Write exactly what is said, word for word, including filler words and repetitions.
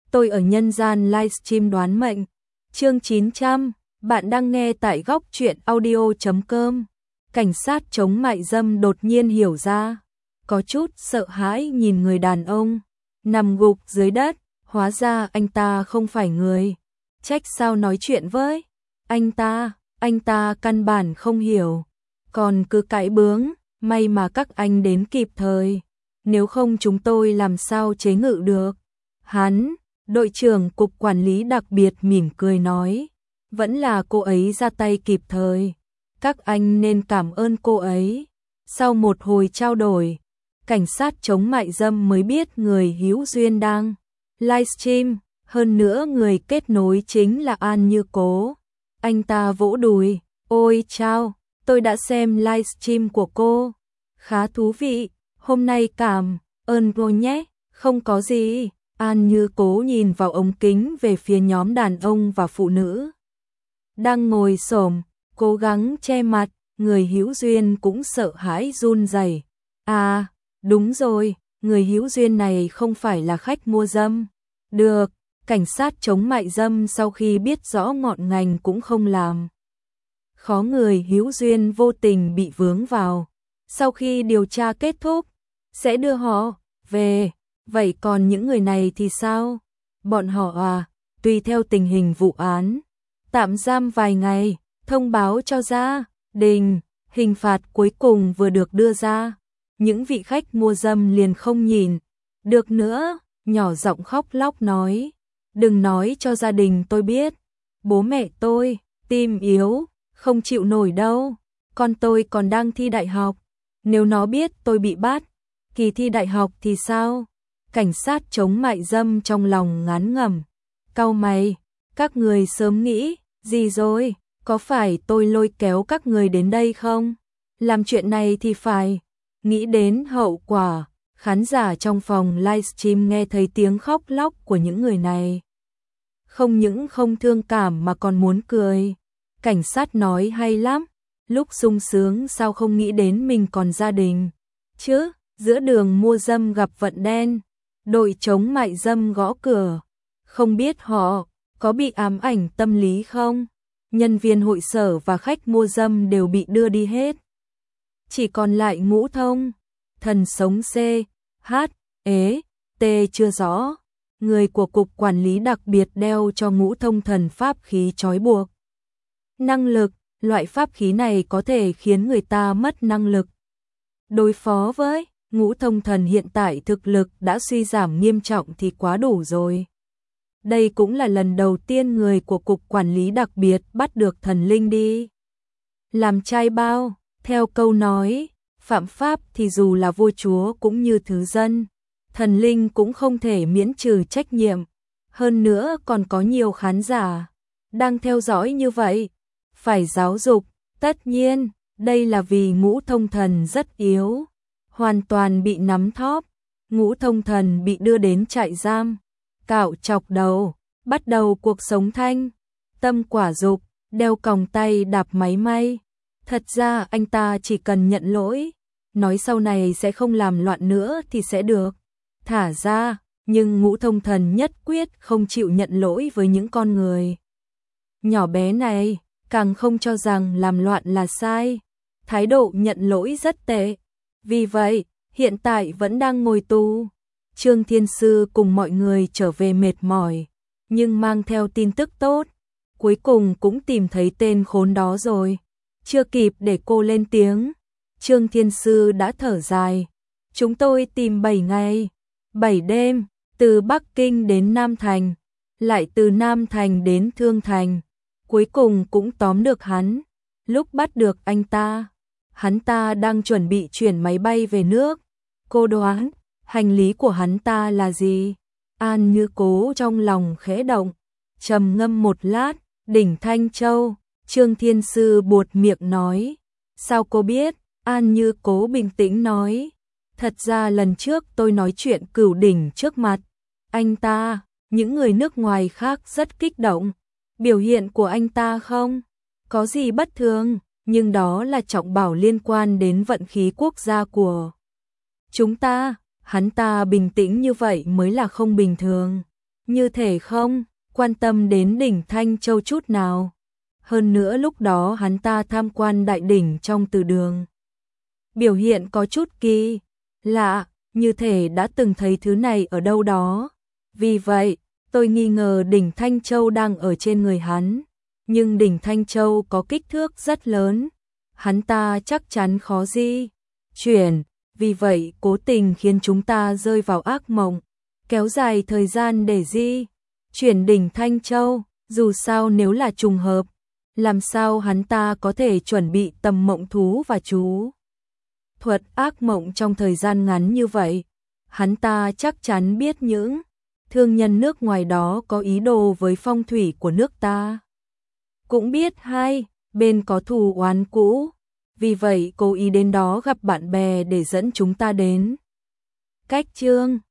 tôi ở nhân gian livestream đoán mệnh. Chương chín trăm, bạn đang nghe tại góc truyện audio chấm com. Cảnh sát chống mại dâm đột nhiên hiểu ra, có chút sợ hãi nhìn người đàn ông nằm gục dưới đất, hóa ra anh ta không phải người. Trách sao nói chuyện với anh ta, anh ta căn bản không hiểu, còn cứ cãi bướng, may mà các anh đến kịp thời, nếu không chúng tôi làm sao chế ngự được. Hắn, đội trưởng cục quản lý đặc biệt mỉm cười nói, vẫn là cô ấy ra tay kịp thời, các anh nên cảm ơn cô ấy. Sau một hồi trao đổi, cảnh sát chống mại dâm mới biết người hữu duyên đang livestream, hơn nữa người kết nối chính là An Như Cố. Anh ta vỗ đùi, ôi chao, tôi đã xem livestream của cô, khá thú vị, hôm nay cảm ơn cô nhé, không có gì. An Như Cố nhìn vào ống kính về phía nhóm đàn ông và phụ nữ đang ngồi xổm, cố gắng che mặt, người hữu duyên cũng sợ hãi run rẩy. À, đúng rồi, người hữu duyên này không phải là khách mua dâm. Được, cảnh sát chống mại dâm sau khi biết rõ ngọn ngành cũng không làm khó người hữu duyên vô tình bị vướng vào. Sau khi điều tra kết thúc, sẽ đưa họ về. Vậy còn những người này thì sao? Bọn họ à, tùy theo tình hình vụ án, tạm giam vài ngày, thông báo cho gia đình. Hình phạt cuối cùng vừa được đưa ra, những vị khách mua dâm liền không nhìn được nữa, nhỏ giọng khóc lóc nói, đừng nói cho gia đình tôi biết, bố mẹ tôi tim yếu, không chịu nổi đâu, con tôi còn đang thi đại học, nếu nó biết tôi bị bắt kỳ thi đại học thì sao? Cảnh sát chống mại dâm trong lòng ngán ngẩm, cau mày, các người sớm nghĩ gì rồi, có phải tôi lôi kéo các người đến đây không? Làm chuyện này thì phải nghĩ đến hậu quả. Khán giả trong phòng livestream nghe thấy tiếng khóc lóc của những người này, không những không thương cảm mà còn muốn cười. Cảnh sát nói hay lắm, lúc sung sướng sao không nghĩ đến mình còn gia đình chứ? Giữa đường mua dâm gặp vận đen, đội chống mại dâm gõ cửa, không biết họ có bị ám ảnh tâm lý không? Nhân viên hội sở và khách mua dâm đều bị đưa đi hết, chỉ còn lại Ngũ Thông Thần sống C, H, ế, T chưa rõ. Người của cục quản lý đặc biệt đeo cho Ngũ Thông Thần pháp khí trói buộc. Năng lực, loại pháp khí này có thể khiến người ta mất năng lực. Đối phó với Ngũ Thông Thần hiện tại thực lực đã suy giảm nghiêm trọng thì quá đủ rồi. Đây cũng là lần đầu tiên người của cục quản lý đặc biệt bắt được thần linh đi làm trai bao. Theo câu nói, phạm pháp thì dù là vua chúa cũng như thứ dân, thần linh cũng không thể miễn trừ trách nhiệm. Hơn nữa còn có nhiều khán giả đang theo dõi như vậy, phải giáo dục. Tất nhiên, đây là vì Ngũ Thông Thần rất yếu, hoàn toàn bị nắm thóp. Ngũ Thông Thần bị đưa đến trại giam, cạo chọc đầu, bắt đầu cuộc sống thanh tâm quả dục, đeo còng tay đạp máy may. Thật ra anh ta chỉ cần nhận lỗi, nói sau này sẽ không làm loạn nữa thì sẽ được thả ra, nhưng Ngũ Thông Thần nhất quyết không chịu nhận lỗi với những con người nhỏ bé này, càng không cho rằng làm loạn là sai. Thái độ nhận lỗi rất tệ. Vì vậy, hiện tại vẫn đang ngồi tù. Trương Thiên Sư cùng mọi người trở về mệt mỏi, nhưng mang theo tin tức tốt. Cuối cùng cũng tìm thấy tên khốn đó rồi. Chưa kịp để cô lên tiếng, Trương Thiên Sư đã thở dài. Chúng tôi tìm bảy ngày, bảy đêm, từ Bắc Kinh đến Nam Thành, lại từ Nam Thành đến Thương Thành. Cuối cùng cũng tóm được hắn. Lúc bắt được anh ta, hắn ta đang chuẩn bị chuyển máy bay về nước. Cô đoán, hành lý của hắn ta là gì? An Như Cố trong lòng khẽ động, trầm ngâm một lát, đỉnh Thanh Châu. Trương Thiên Sư buột miệng nói, sao cô biết? An Như Cố bình tĩnh nói, thật ra lần trước tôi nói chuyện Cửu Đỉnh trước mặt anh ta, những người nước ngoài khác rất kích động. Biểu hiện của anh ta không có gì bất thường, nhưng đó là trọng bảo liên quan đến vận khí quốc gia của chúng ta. Hắn ta bình tĩnh như vậy mới là không bình thường. như thể không quan tâm đến đỉnh Thanh Châu chút nào. Hơn nữa lúc đó hắn ta tham quan đại đỉnh trong từ đường. Biểu hiện có chút kỳ lạ, như thể đã từng thấy thứ này ở đâu đó. Vì vậy, tôi nghi ngờ đỉnh Thanh Châu đang ở trên người hắn. Nhưng đỉnh Thanh Châu có kích thước rất lớn, hắn ta chắc chắn khó di chuyển, vì vậy cố tình khiến chúng ta rơi vào ác mộng, kéo dài thời gian để di chuyển đỉnh Thanh Châu. Dù sao nếu là trùng hợp, làm sao hắn ta có thể chuẩn bị tầm mộng thú và chú thuật ác mộng trong thời gian ngắn như vậy. Hắn ta chắc chắn biết những thương nhân nước ngoài đó có ý đồ với phong thủy của nước ta. Cũng biết hai bên có thù oán cũ, vì vậy cố ý đến đó gặp bạn bè để dẫn chúng ta đến. Cách chương